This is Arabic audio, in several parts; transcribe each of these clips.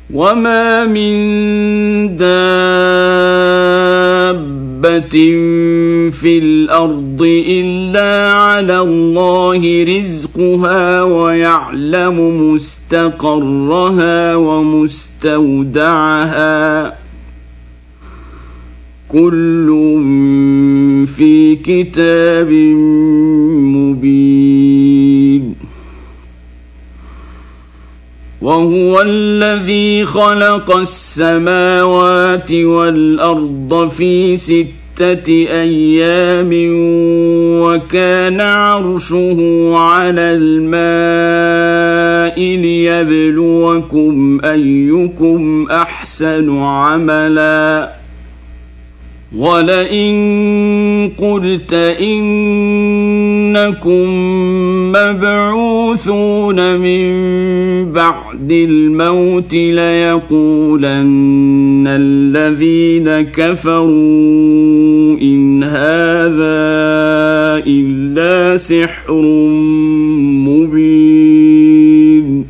وما من دابة في الأرض إلا على الله رزقها ويعلم مستقرها ومستودعها كل في كتاب مبين. وهو الذي خلق السماوات والأرض في 6 أيام وكان عرشه على الماء ليبلوكم أيكم أحسن عملا. ولئن قلت إنكم مبعوثون من بعد الموت ليقولن الذين كفروا إن هذا إلا سحر مبين.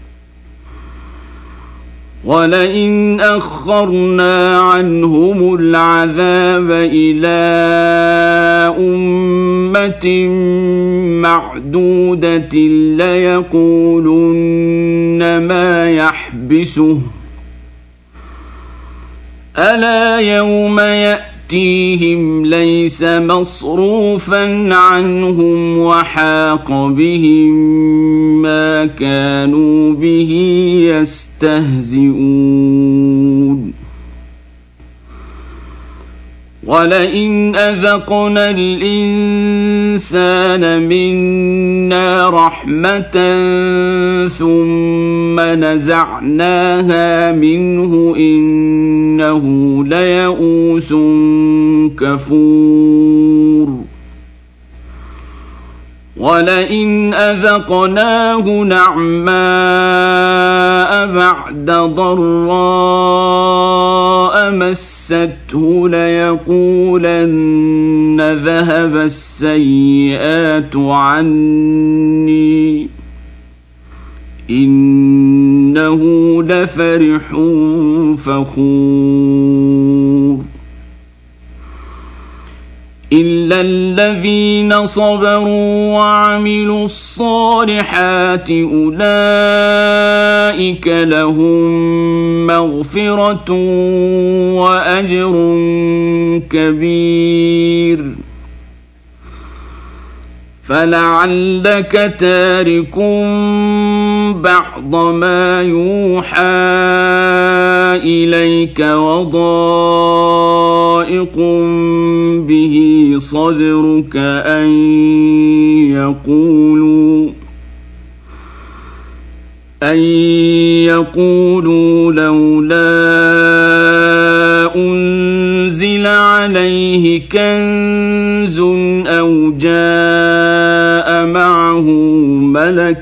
ولئن أخرنا عنهم العذاب إلى أمة معدودة ليقولن ما يحبسه ألا يوم يأتيهم ليس مصروفا عنهم وحاق بهم ما كانوا به يستهزئون. ولئن أذقنا الإنسان منا رحمة ثم نزعناها منه إنه ليئوس كفور. ولئن أذقناه نعماء بعد ضراء مسته ليقولن ذهب السيئات عني إنه لفرح فخور. إلا الذين صبروا وعملوا الصالحات أولئك لهم مغفرة وأجر كبير. فلعلك تارك بعض ما يوحى إليك وضائق به صدرك أن يقولوا لولا أنزل عليه كنز أو جاء معه ملك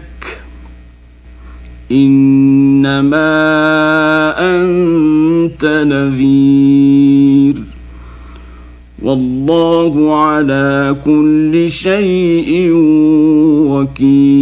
إنما أنت نذير والله على كل شيء وكيل.